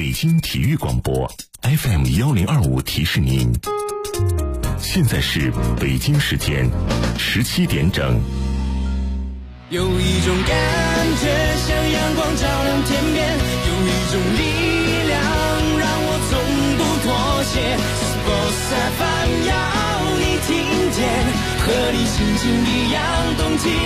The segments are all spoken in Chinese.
北京体育广播 FM1025提示您，现在是北京时间17点整。 有一种感觉像阳光照亮天边，有一种力量让我从不妥协。Sports FM 要你听见，和你心情一样动起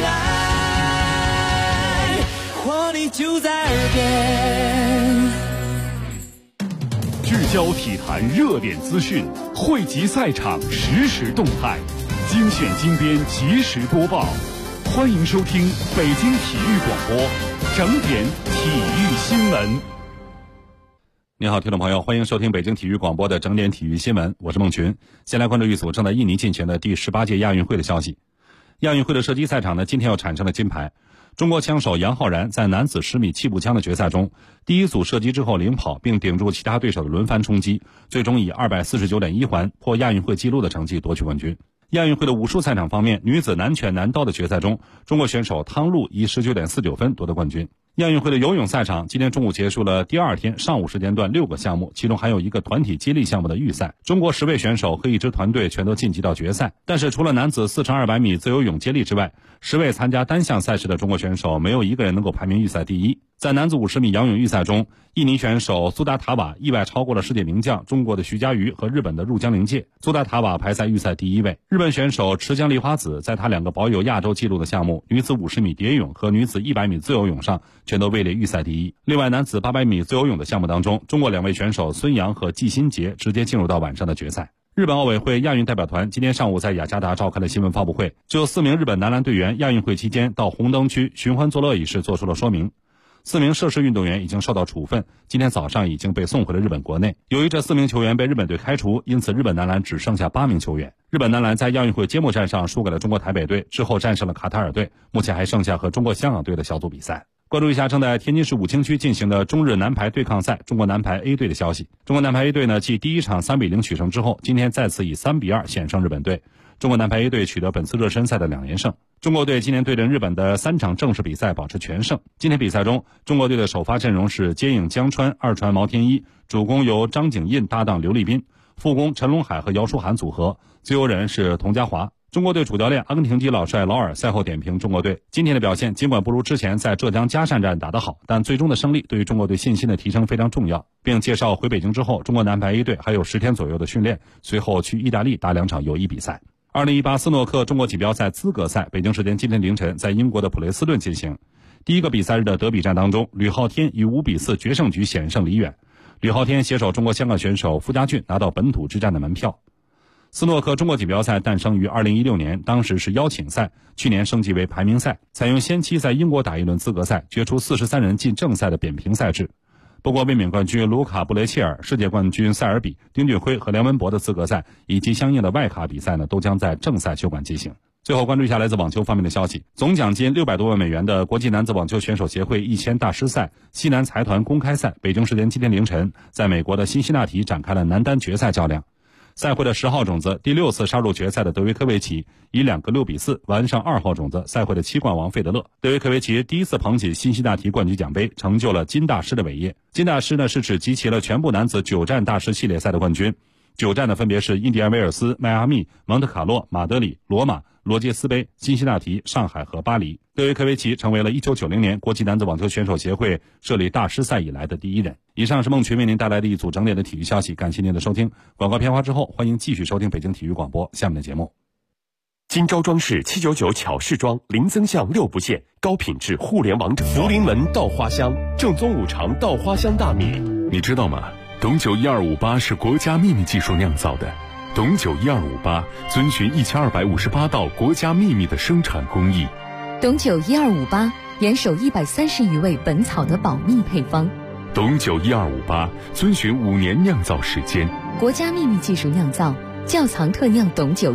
来，活力就在耳边。 聚焦体坛热点资讯，汇集赛场实时动态，精选精编及时播报。欢迎收听北京体育广播整点体育新闻。 你好，听众朋友，欢迎收听北京体育广播的整点体育新闻，我是孟群。先来关注一组正在印尼进行的第18届亚运会的消息。亚运会的射击赛场呢，今天又产生了金牌。中国枪手杨浩然在男子10米气步枪的决赛中，第一组射击之后领跑，并顶住其他对手的轮番冲击，最终以249.1环破亚运会纪录的成绩夺取冠军。亚运会的武术赛场方面，女子男拳男刀的决赛中，中国选手汤露以19.49分夺得冠军。亚运会的游泳赛场今天中午结束了第二天上午时间段6个项目，其中还有一个团体接力项目的预赛。中国10位选手和一支团队全都晋级到决赛，但是除了男子4×200米自由泳接力之外，10位参加单项赛事的中国选手没有一个人能够排名预赛第一。在男子50米仰泳预赛中，印尼选手苏达塔瓦意外超过了世界名将中国的徐嘉余和日本的入江陵介，苏达塔瓦排在预赛第一位。日本选手池江璃花子在他两个保有亚洲纪录的项目女子50米蝶泳和女子100米自由泳上全都位列预赛第一。另外，男子800米自由泳的项目当中，中国2位选手孙杨和季新杰直接进入到晚上的决赛。日本奥委会亚运代表团今天上午在雅加达召开了新闻发布会，就4名日本男篮队员亚运会期间到红灯区寻欢作乐一事做出了说明。4名涉事运动员已经受到处分，今天早上已经被送回了日本国内。由于这4名球员被日本队开除，因此日本男篮只剩下8名球员。日本男篮在亚运会揭幕战上输给了中国台北队，之后战胜了卡塔尔队，目前还剩下和中国香港队的小组比赛。关注一下正在天津市武清区进行的中日男排对抗赛中国男排 A 队的消息。中国男排 A 队呢，继第一场3比0取胜之后，今天再次以3比2险胜日本队。中国男排 A 队取得本次热身赛的2连胜。中国队今年对阵日本的3场正式比赛保持全胜。今天比赛中，中国队的首发阵容是接应江川，二传毛天一，主攻由张景印搭档刘立斌，副攻陈龙海和姚书涵组合，自由人是佟家华。中国队主教练阿根廷籍老帅劳尔赛后点评中国队今天的表现，尽管不如之前在浙江嘉善站打得好，但最终的胜利对于中国队信心的提升非常重要，并介绍回北京之后，中国男排 A 队还有10天左右的训练，随后去意大利打2场友谊比赛。2018斯诺克中国锦标赛资格赛北京时间今天凌晨在英国的普雷斯顿进行。第一个比赛日的德比战当中，吕浩天以5比4决胜局险胜李远。吕浩天携手中国香港选手傅家俊拿到本土之战的门票。斯诺克中国锦标赛诞生于2016年，当时是邀请赛，去年升级为排名赛，采用先期在英国打一轮资格赛，决出43人进正赛的扁平赛制。不过卫冕冠军卢卡布雷切尔、世界冠军塞尔比、丁俊晖和梁文博的资格赛以及相应的外卡比赛呢，都将在正赛球馆进行。最后关注一下来自网球方面的消息，总奖金600多万美元的国际男子网球选手协会1000大师赛西南财团公开赛，北京时间今天凌晨在美国的辛辛那提展开了男单决赛较量。赛会的10号种子第6次杀入决赛的德维科维奇以2个6比4完胜2号种子赛会的7冠王费德勒。德维科维奇第一次捧起辛辛那提冠军奖杯，成就了金大师的伟业。金大师呢是指集齐了全部男子9战大师系列赛的冠军，9站呢分别是印第安威尔斯、迈阿密、蒙特卡洛、马德里、罗马、罗杰斯杯、辛辛那提、上海和巴黎。德维科维奇成为了1990年国际男子网球选手协会设立大师赛以来的第一人。以上是孟群为您带来的一组整点的体育消息，感谢您的收听。广告片花之后，欢迎继续收听北京体育广播下面的节目。 金招装饰799巧饰装，零增项6不限，高品质互联网整福临门稻花香，正宗五常稻花香大米。 你知道吗？董酒1258是国家秘密技术酿造的。董酒1258遵循1258道国家秘密的生产工艺。 董酒1258严守130余味本草的保密配方。 董酒1258遵循5年酿造时间， 国家秘密技术酿造，窖藏特酿董酒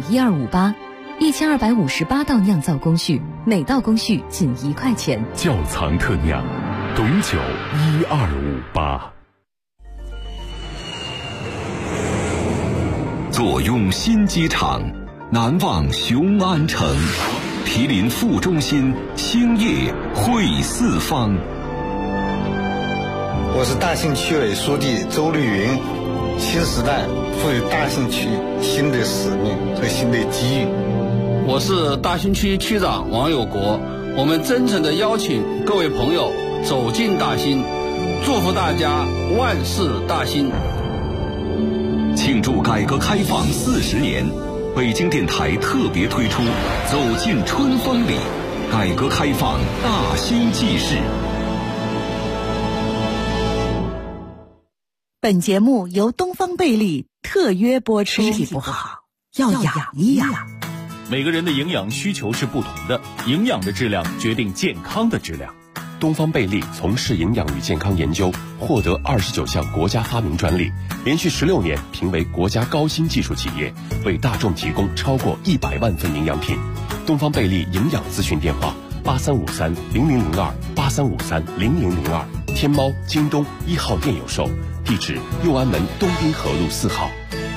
1258，1258道酿造工序，每道工序仅1块钱。 窖藏特酿，董酒1258。 坐拥新机场，难忘雄安城，毗邻副中心，兴业汇四方。 我是大兴区委书记周绿云。新时代赋予大兴区新的使命和新的机遇。 我是大兴区区长王有国。我们真诚地邀请各位朋友走进大兴，祝福大家万事大兴。 庆祝改革开放40年，北京电台特别推出走进春风里，改革开放大兴记事。 本节目由东方贝利特约播出。身体不好要养一养。 每个人的营养需求是不同的，营养的质量决定健康的质量。 东方贝利从事营养与健康研究，获得29项国家发明专利，连续16年评为国家高新技术企业，为大众提供超过100万份营养品。东方贝利营养咨询电话83530002，83530002，天猫、京东1号店有售，地址右安门东滨河路4号。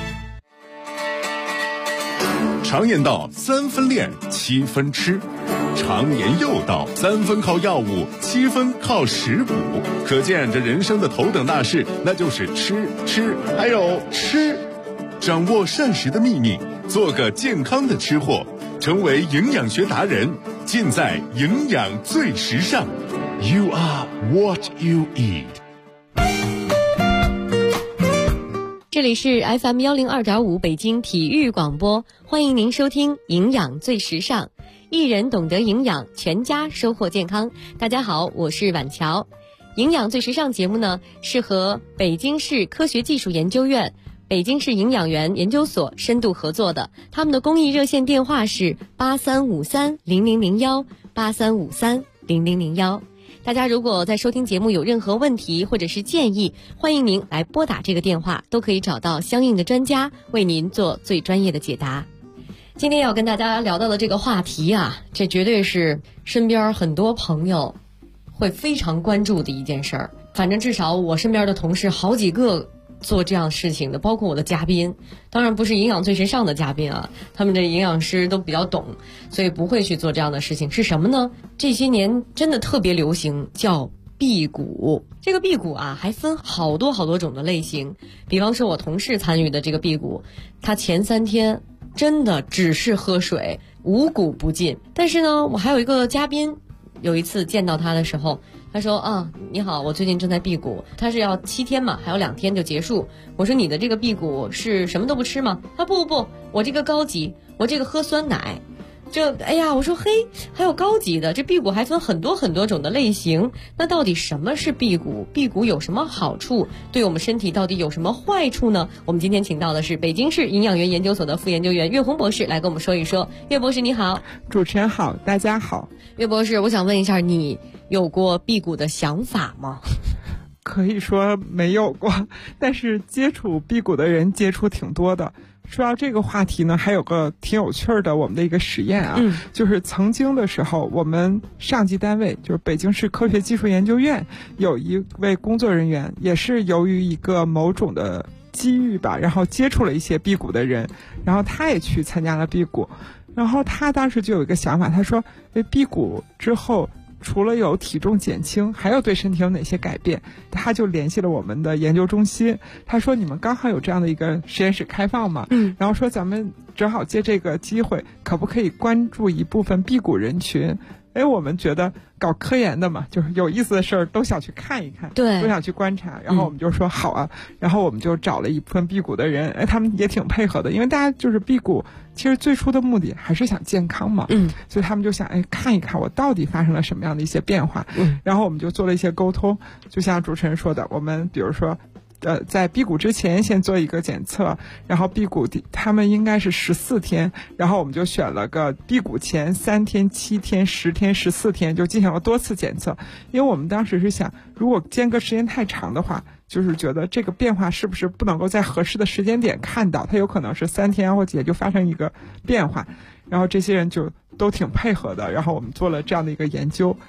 常言道3分练7分吃，常言又道3分靠药物7分靠食补，可见这人生的头等大事那就是吃还有吃。掌握膳食的秘密，做个健康的吃货，成为营养学达人，尽在营养最时尚。 You are what you eat。 这里是 FM 102.5北京体育广播，欢迎您收听营养最时尚，一人懂得营养，全家收获健康。大家好，我是婉乔。营养最时尚节目呢，是和北京市科学技术研究院、北京市营养园研究所深度合作的，他们的公益热线电话是83530001，83530001。大家如果在收听节目有任何问题或者是建议，欢迎您来拨打这个电话，都可以找到相应的专家为您做最专业的解答。今天要跟大家聊到的这个话题啊，这绝对是身边很多朋友会非常关注的一件事儿。反正至少我身边的同事好几个做这样事情的，包括我的嘉宾，当然不是营养最时尚的嘉宾啊，他们的营养师都比较懂，所以不会去做这样的事情。是什么呢？这些年真的特别流行，叫辟谷。这个辟谷啊，还分好多种的类型。比方说我同事参与的这个辟谷，他前3天真的只是喝水，五谷不进。但是呢，我还有一个嘉宾，有一次见到他的时候，他说啊，你好，我最近正在辟谷。他是要7天嘛，还有2天就结束。我说你的这个辟谷是什么都不吃吗？他不，我这个高级，我这个喝酸奶。哎呀，我说嘿，还有高级的，这辟谷还分很多种的类型。那到底什么是辟谷？辟谷有什么好处？对我们身体到底有什么坏处呢？我们今天请到的是北京市营养园研究所的副研究员岳红博士来跟我们说一说。岳博士你好。 主持人好，大家好。 岳博士，我想问一下，你有过辟谷的想法吗？ 可以说没有过，但是接触辟谷的人接触挺多的。说到这个话题呢，还有个挺有趣的我们的一个实验啊，就是曾经的时候，我们上级单位就是北京市科学技术研究院有一位工作人员，也是由于一个某种的机遇吧，然后接触了一些辟谷的人，然后他也去参加了辟谷，然后他当时就有一个想法，他说辟谷之后除了有体重减轻，还有对身体有哪些改变？他就联系了我们的研究中心，他说你们刚好有这样的一个实验室开放嘛，然后说咱们正好借这个机会，可不可以关注一部分辟谷人群？我们觉得搞科研的嘛，就是有意思的事儿都想去看一看， 对， 都想去观察，然后我们就说好啊，然后我们就找了一部分辟谷的人，他们也挺配合的，因为大家就是辟谷，其实最初的目的还是想健康嘛，所以他们就想看一看我到底发生了什么样的一些变化，然后我们就做了一些沟通，就像主持人说的，我们比如说在辟谷之前先做一个检测，然后辟谷他们应该是14天，然后我们就选了个辟谷前3天、7天、10天、14天，就进行了多次检测。因为我们当时是想，如果间隔时间太长的话，就是觉得这个变化是不是不能够在合适的时间点看到，它有可能是3天或几天就发生一个变化。然后这些人就都挺配合的，然后我们做了这样的一个研究。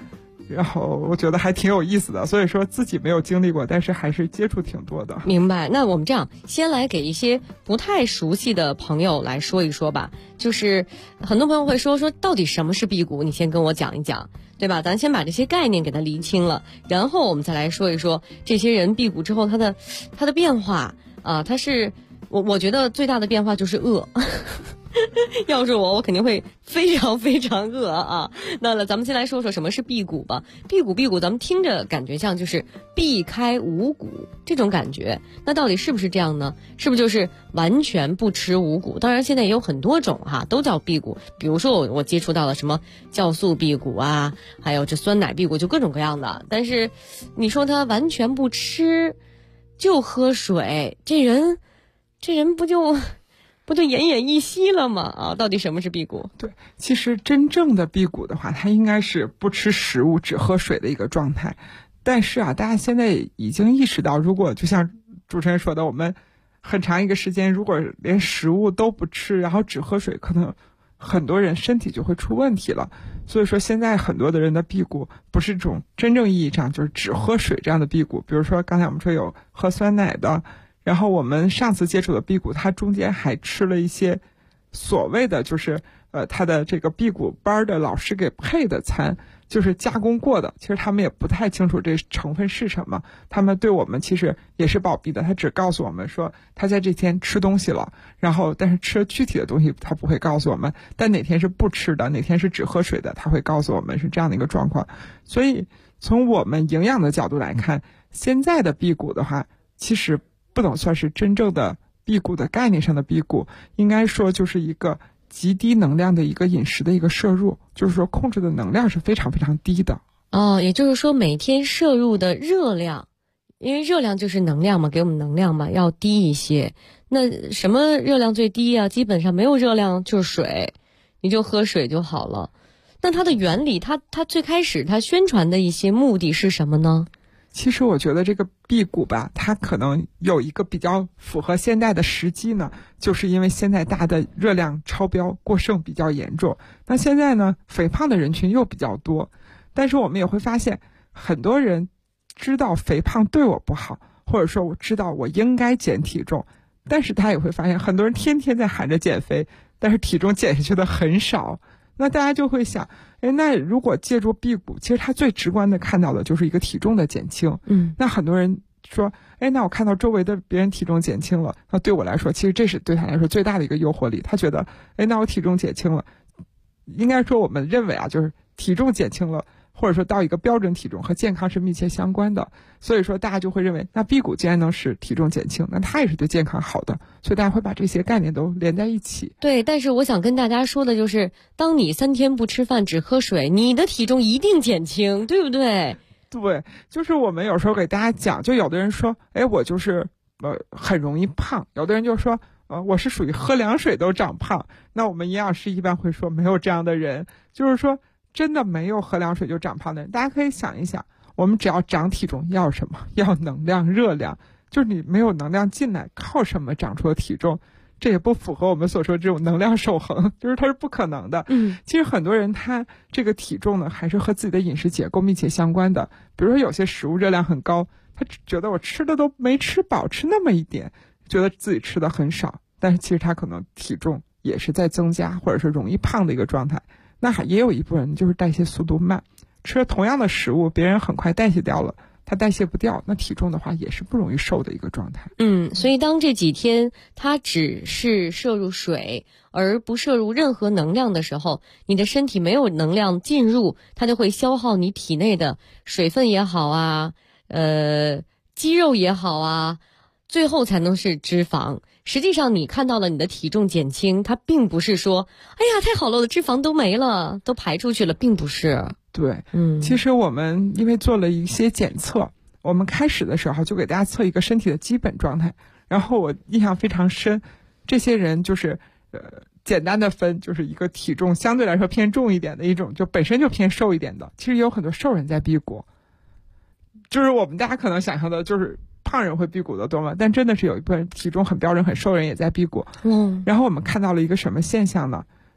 然后我觉得还挺有意思的，所以说自己没有经历过，但是还是接触挺多的。 明白。那我们这样，先来给一些不太熟悉的朋友来说一说吧。就是很多朋友会说到底什么是辟谷，你先跟我讲一讲，对吧？咱先把这些概念给它厘清了，然后我们再来说一说这些人辟谷之后他的变化啊，他是我觉得最大的变化就是饿。要是我肯定会非常非常饿啊。那咱们先来说说什么是辟谷吧。辟谷咱们听着感觉像就是避开五谷这种感觉，那到底是不是这样呢？是不是就是完全不吃五谷？当然现在也有很多种都叫辟谷，比如说我接触到了什么酵素辟谷啊，还有这酸奶辟谷，就各种各样的。但是你说他完全不吃就喝水，这人不就奄奄一息了吗？啊，到底什么是辟谷？ 对，其实真正的辟谷的话，它应该是不吃食物只喝水的一个状态。但是大家现在已经意识到，如果就像主持人说的，我们很长一个时间如果连食物都不吃，然后只喝水，可能很多人身体就会出问题了。所以说现在很多的人的辟谷不是这种真正意义上就是只喝水这样的辟谷，比如说刚才我们说有喝酸奶的，然后我们上次接触的辟谷，它中间还吃了一些所谓的就是它的这个辟谷班的老师给配的餐，就是加工过的，其实他们也不太清楚这成分是什么，他们对我们其实也是保密的，他只告诉我们说他在这天吃东西了，然后但是吃了具体的东西他不会告诉我们，但哪天是不吃的，哪天是只喝水的，他会告诉我们，是这样的一个状况。所以从我们营养的角度来看，现在的辟谷的话其实不能算是真正的辟谷的概念上的辟谷，应该说就是一个极低能量的一个饮食的一个摄入，就是说控制的能量是非常非常低的。 也就是说每天摄入的热量，因为热量就是能量嘛，给我们能量嘛，要低一些。那什么热量最低啊？基本上没有热量就是水，你就喝水就好了。那它的原理，它最开始它宣传的一些目的是什么呢？ 其实我觉得这个辟谷吧，它可能有一个比较符合现代的时机呢，就是因为现在大家的热量超标过剩比较严重，那现在呢肥胖的人群又比较多，但是我们也会发现很多人知道肥胖对我不好，或者说我知道我应该减体重，但是他也会发现很多人天天在喊着减肥，但是体重减下去的很少。那大家就会想，那如果借助辟谷，其实他最直观的看到的就是一个体重的减轻。那很多人说，那我看到周围的别人体重减轻了，那对我来说，其实这是对他来说最大的一个诱惑力。他觉得，那我体重减轻了，应该说我们认为就是体重减轻了，或者说到一个标准体重和健康是密切相关的，所以说大家就会认为，那辟谷既然能使体重减轻，那它也是对健康好的，所以大家会把这些概念都连在一起。 对，但是我想跟大家说的就是，当你3天不吃饭只喝水，你的体重一定减轻，对不对？ 对，就是我们有时候给大家讲，就有的人说，我就是很容易胖，有的人就说我是属于喝凉水都长胖。那我们营养师一般会说没有这样的人，就是说真的没有喝凉水就长胖的人。大家可以想一想，我们只要长体重要什么？要能量、热量，就是你没有能量进来，靠什么长出了体重？这也不符合我们所说这种能量守恒，就是它是不可能的。其实很多人他这个体重呢，还是和自己的饮食结构密切相关的。比如说有些食物热量很高，他觉得我吃的都没吃饱，吃那么一点，觉得自己吃的很少，但是其实他可能体重也是在增加，或者是容易胖的一个状态。那也有一部分人就是代谢速度慢，吃了同样的食物，别人很快代谢掉了，他代谢不掉，那体重的话也是不容易瘦的一个状态。 所以当这几天他只是摄入水而不摄入任何能量的时候，你的身体没有能量进入，它就会消耗你体内的水分也好啊，肌肉也好啊，最后才能是脂肪。实际上你看到了你的体重减轻，它并不是说哎呀太好了，我的脂肪都没了，都排出去了，并不是。 对，其实我们因为做了一些检测，我们开始的时候就给大家测一个身体的基本状态，然后我印象非常深，这些人就是简单的分，就是一个体重相对来说偏重一点的一种，就本身就偏瘦一点的。其实也有很多瘦人在辟谷，就是我们大家可能想象的就是胖人会辟谷的多吗？但真的是有一部分体重很标准很瘦人也在辟谷。然后我们看到了一个什么现象呢？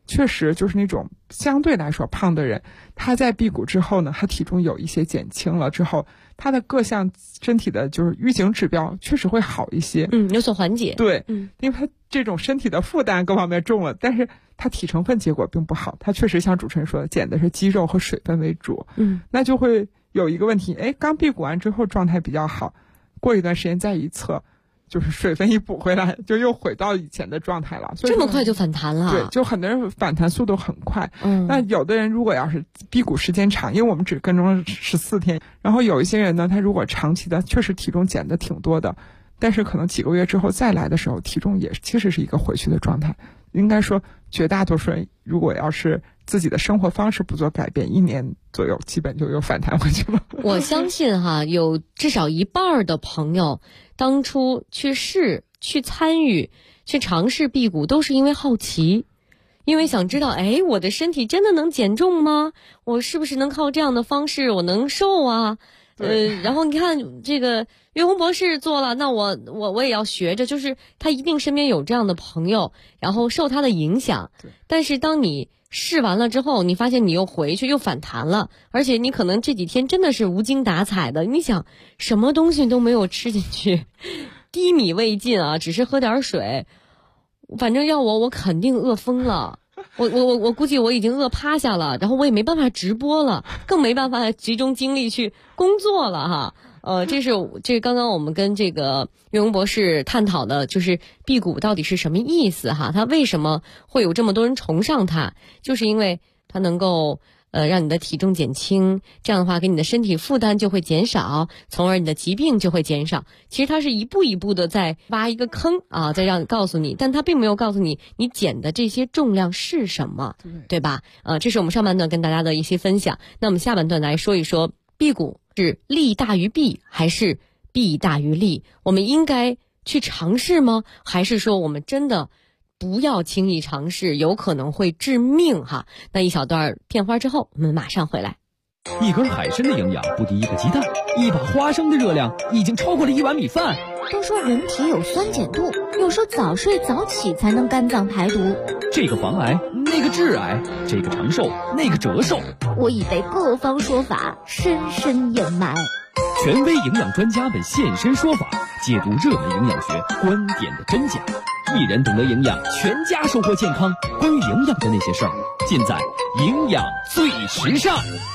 确实就是那种相对来说胖的人，他在辟谷之后呢，他体重有一些减轻了之后，他的各项身体的就是预警指标确实会好一些， 有所缓解。 对，因为他这种身体的负担各方面重了，但是他体成分结果并不好，他确实像主持人说的，减的是肌肉和水分为主，那就会有一个问题，刚辟谷完之后状态比较好，过一段时间再一测，就是水分一补回来，就又回到以前的状态了。所以这么快就反弹了？ 对，就很多人反弹速度很快。那有的人如果要是辟谷时间长，因为我们只跟踪14天，然后有一些人呢，他如果长期的确实体重减的挺多的，但是可能几个月之后再来的时候，体重也其实是一个回去的状态。应该说绝大多数人如果要是自己的生活方式不做改变，1年左右基本就又反弹回去了。 我相信有至少一半的朋友当初去参与去尝试辟谷都是因为好奇，因为想知道我的身体真的能减重吗？我是不是能靠这样的方式我能瘦啊？然后你看这个岳红博士做了，那我也要学着，就是他一定身边有这样的朋友，然后受他的影响。但是当你试完了之后，你发现你又回去又反弹了，而且你可能这几天真的是无精打采的，你想什么东西都没有吃进去，低米未进啊，只是喝点水，反正要我肯定饿疯了。我估计我已经饿趴下了，然后我也没办法直播了，更没办法集中精力去工作了哈。这刚刚我们跟这个岳红博士探讨的，就是辟谷到底是什么意思哈？它为什么会有这么多人崇尚它？就是因为它能够让你的体重减轻，这样的话给你的身体负担就会减少，从而你的疾病就会减少。其实它是一步一步的在挖一个坑啊，再告诉你，但它并没有告诉你你减的这些重量是什么，对吧？这是我们上半段跟大家的一些分享。那我们下半段来说一说，辟谷是利大于弊还是弊大于利？我们应该去尝试吗？还是说我们真的不要轻易尝试，有可能会致命哈？那一小段片花之后，我们马上回来。 一根海参的营养不敌一个鸡蛋，一把花生的热量已经超过了1碗米饭。 都说人体有酸碱度，有说早睡早起才能肝脏排毒。 这个防癌，那个致癌，这个长寿，那个折寿。 我已被各方说法深深掩埋。 权威营养专家们现身说法，解读热门营养学观点的真假。一人懂得营养，全家收获健康。关于营养的那些事儿，尽在营养最时尚。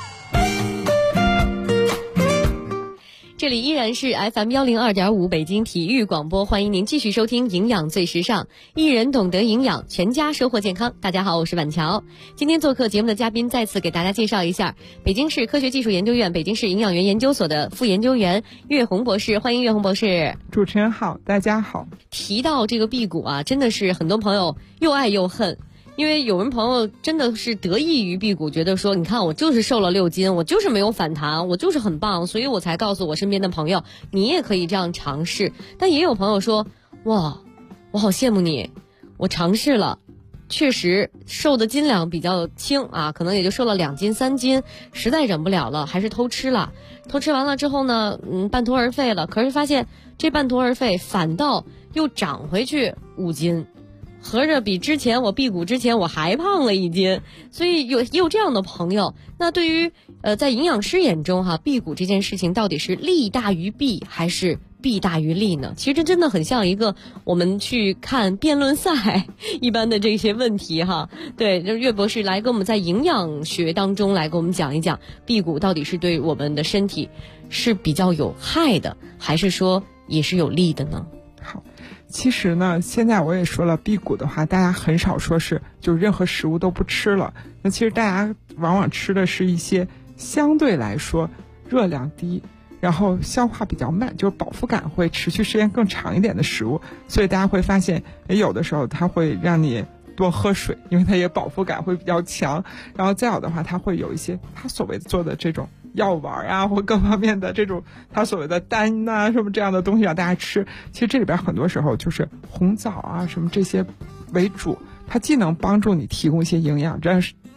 这里依然是 FM 102.5北京体育广播，欢迎您继续收听营养最时尚，一人懂得营养，全家收获健康。大家好，我是婉乔。今天做客节目的嘉宾再次给大家介绍一下北京市科学技术研究院北京市营养园研究所的副研究员岳红博士，欢迎岳红博士。 主持人好，大家好。 提到这个辟谷啊，真的是很多朋友又爱又恨。因为有人朋友真的是得益于辟谷，觉得说你看我就是瘦了6斤，我就是没有反弹，我就是很棒，所以我才告诉我身边的朋友你也可以这样尝试。但也有朋友说，哇，我好羡慕你，我尝试了，确实瘦的斤两比较轻啊，可能也就瘦了2斤3斤，实在忍不了了，还是偷吃了。偷吃完了之后呢，半途而废了，可是发现这半途而废反倒又长回去5斤。合着比之前我辟谷之前我还胖了1斤，所以也有这样的朋友。那对于在营养师眼中哈，辟谷这件事情到底是利大于弊还是弊大于利呢？其实这真的很像一个我们去看辩论赛一般的这些问题哈。对，岳博士来跟我们在营养学当中来跟我们讲一讲，辟谷到底是对我们的身体是比较有害的，还是说也是有利的呢？ 好。其实呢，现在我也说了，辟谷的话，大家很少说是就任何食物都不吃了。那其实大家往往吃的是一些相对来说热量低，然后消化比较慢，就是饱腹感会持续时间更长一点的食物。所以大家会发现，有的时候它会让你多喝水，因为它也饱腹感会比较强。然后再有的话，它会有一些它所谓做的这种药丸啊，或各方面的这种它所谓的丹啊什么这样的东西让大家吃。其实这里边很多时候就是红枣啊什么这些为主，它既能帮助你提供一些营养，但是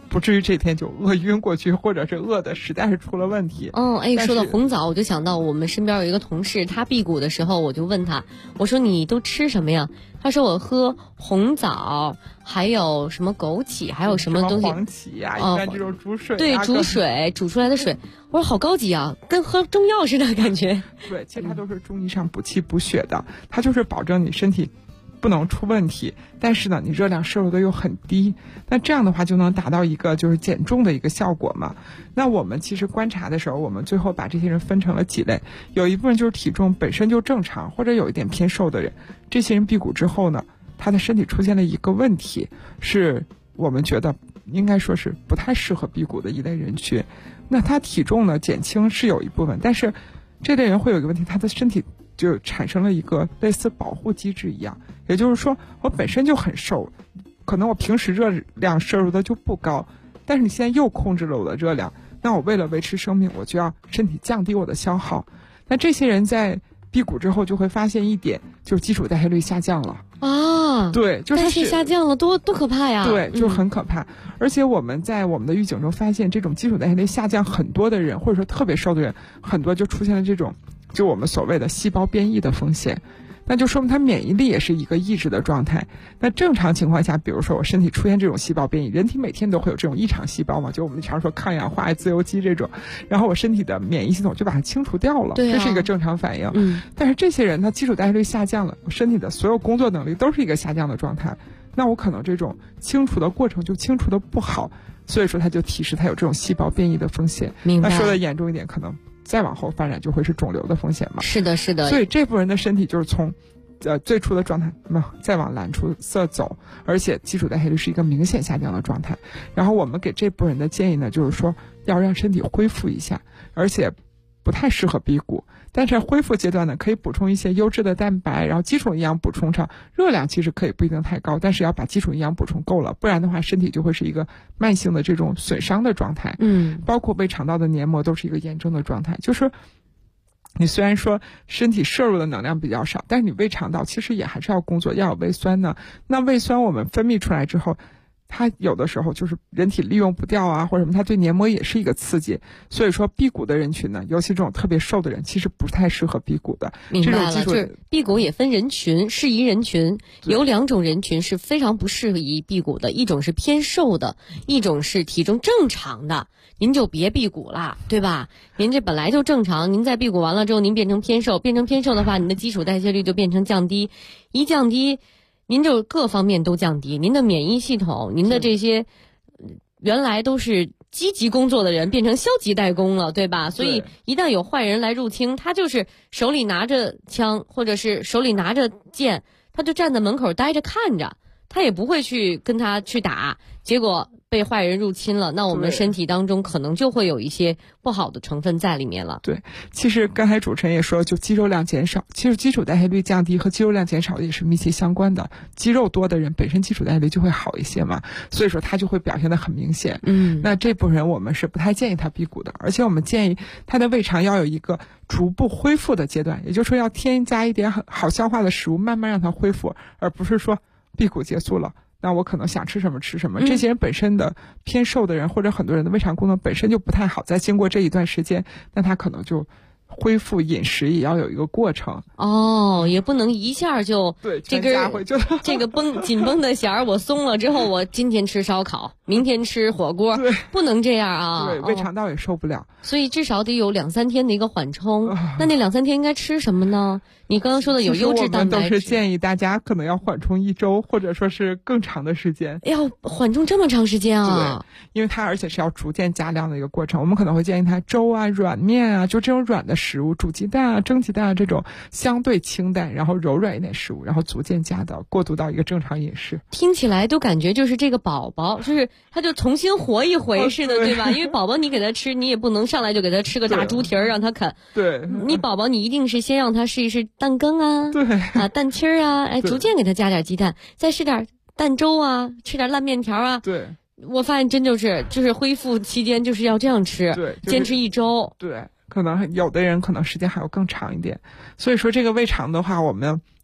不至于这天就饿晕过去，或者是饿的实在是出了问题。 说到红枣，我就想到我们身边有一个同事，他辟谷的时候，我就问他，我说你都吃什么呀？他说我喝红枣，还有什么枸杞，还有什么东西？ 黄芪呀，一般这种煮水。 对，煮水煮出来的水，我说好高级啊，跟喝中药似的感觉。 对，其实它都是中医上补气补血的，它就是保证你身体不能出问题，但是呢，你热量摄入的又很低，那这样的话就能达到一个就是减重的一个效果嘛。那我们其实观察的时候，我们最后把这些人分成了几类，有一部分就是体重本身就正常或者有一点偏瘦的人，这些人辟谷之后呢，他的身体出现了一个问题，是我们觉得应该说是不太适合辟谷的一类人群。那他体重呢减轻是有一部分，但是这类人会有一个问题，他的身体就产生了一个类似保护机制一样，也就是说我本身就很瘦，可能我平时热量摄入的就不高，但是你现在又控制了我的热量，那我为了维持生命，我就要身体降低我的消耗。那这些人在辟谷之后就会发现一点，就是基础代谢率下降了啊。 对，就是代谢下降了，多可怕呀！ 对，就很可怕。而且我们在我们的预警中发现，这种基础代谢率下降很多的人，或者说特别瘦的人，很多就出现了这种就我们所谓的细胞变异的风险。那就说明他免疫力也是一个抑制的状态。那正常情况下，比如说我身体出现这种细胞变异，人体每天都会有这种异常细胞嘛，就我们常说抗氧化自由基这种，然后我身体的免疫系统就把它清除掉了，这是一个正常反应。但是这些人他基础代谢率下降了，我身体的所有工作能力都是一个下降的状态，那我可能这种清除的过程就清除的不好，所以说他就提示他有这种细胞变异的风险。那说的严重一点，可能再往后发展就会是肿瘤的风险嘛。 是的，是的。 所以这部分人的身体就是从最初的状态再往蓝出色走，而且基础代谢率是一个明显下降的状态。然后我们给这部分人的建议呢，就是说要让身体恢复一下，而且不太适合辟谷。但是恢复阶段呢，可以补充一些优质的蛋白，然后基础营养补充上，热量其实可以不一定太高，但是要把基础营养补充够了，不然的话身体就会是一个慢性的这种损伤的状态。包括胃肠道的黏膜都是一个炎症的状态，就是你虽然说身体摄入的能量比较少，但是你胃肠道其实也还是要工作，要有胃酸呢。那胃酸我们分泌出来之后，它有的时候就是人体利用不掉啊，或者什么，它对黏膜也是一个刺激。所以说辟谷的人群呢，尤其这种特别瘦的人，其实不太适合辟谷的。 明白了，就是辟谷也分人群，适宜人群。有两种人群是非常不适宜辟谷的，一种是偏瘦的，一种是体重正常的。您就别辟谷了，对吧？您这本来就正常，您在辟谷完了之后，您变成偏瘦，变成偏瘦的话，您的基础代谢率就变成降低，一降低，您就各方面都降低，您的免疫系统，您的这些原来都是积极工作的人变成消极怠工了，对吧？所以一旦有坏人来入侵，他就是手里拿着枪或者是手里拿着剑，他就站在门口待着看着，他也不会去跟他去打，结果被坏人入侵了，那我们身体当中可能就会有一些不好的成分在里面了。 对，其实刚才主持人也说，就肌肉量减少，其实基础代谢率降低和肌肉量减少也是密切相关的。肌肉多的人本身基础代谢率就会好一些嘛，所以说他就会表现得很明显。那这部分人我们是不太建议他辟谷的，而且我们建议他的胃肠要有一个逐步恢复的阶段，也就是说要添加一点好消化的食物，慢慢让它恢复，而不是说辟谷结束了，那我可能想吃什么吃什么。这些人本身的偏瘦的人，或者很多人的胃肠功能本身就不太好，在经过这一段时间，那他可能就恢复饮食也要有一个过程。 也不能一下就这根这个紧绷的弦儿我松了之后，我今天吃烧烤，明天吃火锅，不能这样啊。 对，胃肠道也受不了。 所以至少得有2-3天的一个缓冲。那2-3天应该吃什么呢？你刚刚说的有优质蛋白质， 我们都是建议大家可能要缓冲1周，或者说是更长的时间。 要缓冲这么长时间啊？ 对，因为它而且是要逐渐加量的一个过程。我们可能会建议他粥啊、软面啊，就这种软的食物，煮鸡蛋啊、蒸鸡蛋啊这种相对清淡，然后柔软一点食物，然后逐渐加到过渡到一个正常饮食。 听起来都感觉就是这个宝宝，就是他就重新活一回似的，对吧？因为宝宝你给他吃，你也不能上来就给他吃个大猪蹄儿让他啃。 对， 你宝宝你一定是先让他试一试蛋羹啊， 对啊蛋清儿啊，逐渐给他加点鸡蛋，再试点蛋粥啊，吃点烂面条啊。 对， 我发现真就是恢复期间就是要这样吃， 对， 坚持1周。 对，可能有的人可能时间还要更长一点。所以说这个胃肠的话，我们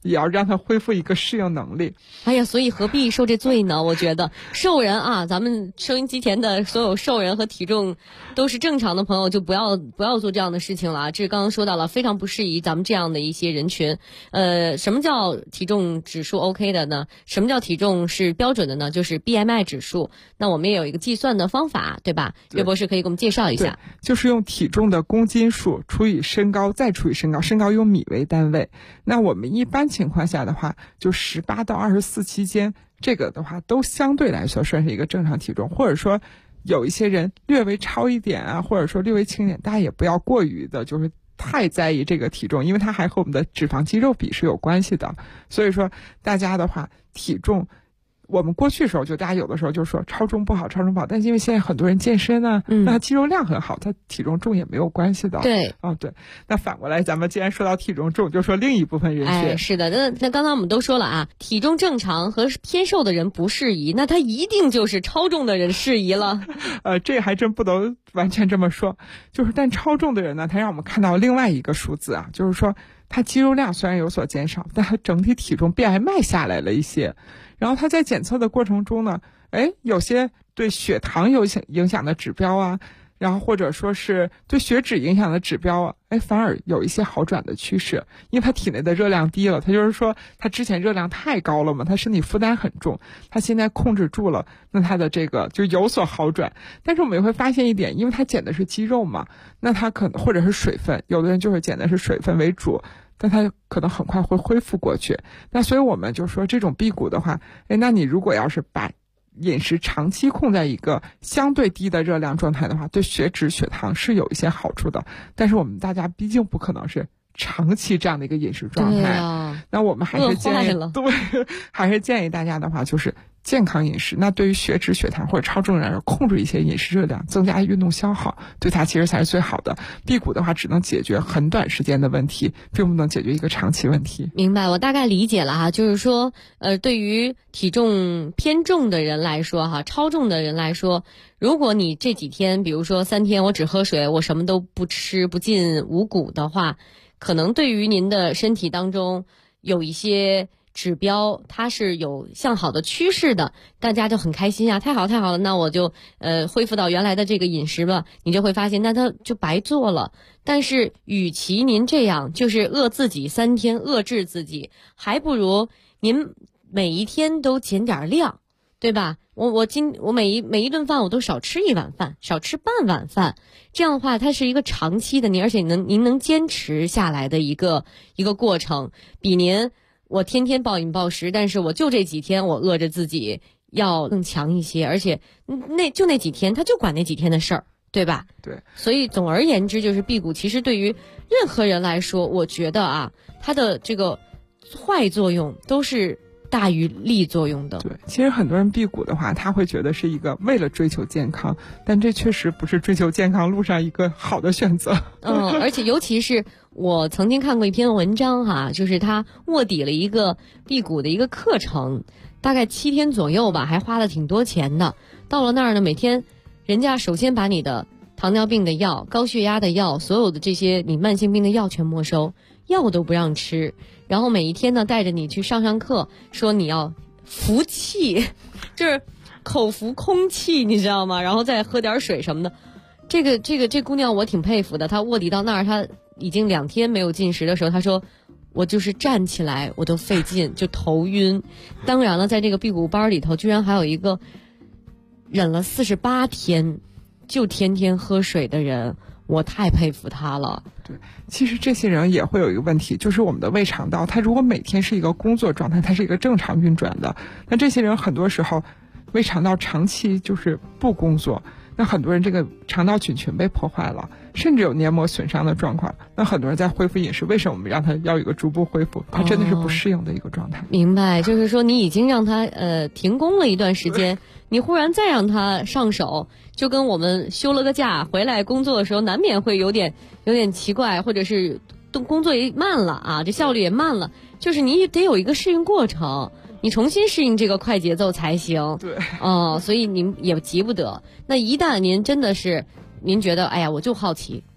也要让他恢复一个适应能力。 哎呀，所以何必受这罪呢？我觉得瘦人啊，咱们收音机前的所有瘦人和体重都是正常的朋友，就不要做这样的事情了。这刚刚说到了，非常不适宜咱们这样的一些人群。什么叫体重指数 OK 的呢？什么叫体重是标准的呢？就是 BMI 指数。那我们也有一个计算的方法，对吧？岳博士可以给我们介绍一下。 就是用体重的公斤数除以身高，再除以身高，身高用米为单位。那我们一般情况下的话，就18到24期间，这个的话都相对来说算是一个正常体重，或者说有一些人略微超一点啊，或者说略微轻一点，大家也不要过于的就是太在意这个体重，因为它还和我们的脂肪肌肉比是有关系的。所以说大家的话体重，我们过去的时候就大家有的时候就说超重不好，但是因为现在很多人健身啊，那他肌肉量很好，他体重重也没有关系的。 对， 对。那反过来，咱们既然说到体重重，就说另一部分人群。 是的，那刚才我们都说了啊，体重正常和偏瘦的人不适宜，那他一定就是超重的人适宜了。 这还真不能完全这么说，就是但超重的人呢，他让我们看到另外一个数字啊，就是说他肌肉量虽然有所减少，但他整体体重 BMI 下来了一些。然后他在检测的过程中呢，有些对血糖有影响的指标啊，然后或者说是对血脂影响的指标啊，反而有一些好转的趋势，因为他体内的热量低了，他就是说他之前热量太高了嘛，他身体负担很重，他现在控制住了，那他的这个就有所好转。但是我们也会发现一点，因为他减的是肌肉嘛，那他可能或者是水分，有的人就是减的是水分为主，但它可能很快会恢复过去。那所以我们就说这种辟谷的话，那你如果要是把饮食长期控在一个相对低的热量状态的话，对血脂血糖是有一些好处的。但是我们大家毕竟不可能是长期这样的一个饮食状态，那我们还是建议还是建议大家的话就是健康饮食。那对于血脂血糖或者超重人控制一些饮食热量，增加运动消耗，对它其实才是最好的。辟谷的话只能解决很短时间的问题，并不能解决一个长期问题。 明白，我大概理解了哈，就是说对于体重偏重的人来说哈，超重的人来说，如果你这几天比如说3天我只喝水，我什么都不吃不进五谷的话，可能对于您的身体当中有一些指标它是有向好的趋势的，大家就很开心啊，太好了，那我就恢复到原来的这个饮食吧。你就会发现那它就白做了。但是与其您这样就是饿自己3天遏制自己，还不如您每一天都减点量，对吧？我每一顿饭我都少吃1碗饭，少吃半碗饭，这样的话它是一个长期的而且您能坚持下来的一个过程，比您我天天暴饮暴食，但是我就这几天我饿着自己要更强一些，而且那几天他就管那几天的事儿，对吧？ 对。 所以总而言之，就是辟谷其实对于任何人来说，我觉得啊，它的这个坏作用都是大于利作用的。 对，其实很多人辟谷的话，他会觉得是一个为了追求健康，但这确实不是追求健康路上一个好的选择。 而且尤其是我曾经看过一篇文章哈，就是他卧底了一个辟谷的一个课程，大概7天左右吧，还花了挺多钱的。到了那儿呢，每天人家首先把你的糖尿病的药、高血压的药，所有的这些你慢性病的药全没收，药都不让吃。然后每一天呢，带着你去上课，说你要服气，就是口服空气，你知道吗？然后再喝点水什么的。这姑娘我挺佩服的，她卧底到那儿，她已经2天没有进食的时候，她说我就是站起来我都费劲，就头晕。当然了，在这个辟谷班里头，居然还有一个忍了48天就天天喝水的人，我太佩服他了。 对，其实这些人也会有一个问题，就是我们的胃肠道，它如果每天是一个工作状态，它是一个正常运转的，那这些人很多时候胃肠道长期就是不工作，那很多人这个肠道菌群被破坏了，甚至有黏膜损伤的状况。那很多人在恢复饮食，为什么我们让他要有一个逐步恢复？他真的是不适应的一个状态。 明白，就是说你已经让他停工了一段时间，你忽然再让他上手，就跟我们休了个假回来工作的时候，难免会有点奇怪，或者是工作也慢了啊，这效率也慢了，就是你得有一个适应过程。你重新适应这个快节奏才行。 对， 所以您也急不得。那一旦您真的是，您觉得，哎呀，我就好奇，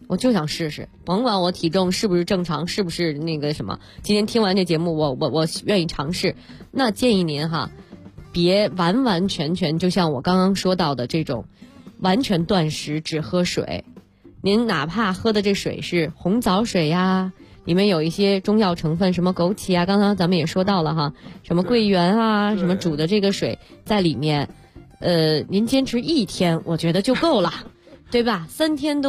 我就想试试，甭管我体重是不是正常，是不是那个什么。今天听完这节目，我愿意尝试。那建议您哈，别完完全全就像我刚刚说到的这种，完全断食只喝水。您哪怕喝的这水是红枣水呀，里面有一些中药成分，什么枸杞啊，刚刚咱们也说到了哈，什么桂圆啊，什么煮的这个水在里面，您坚持1天，我觉得就够了，对吧？3天都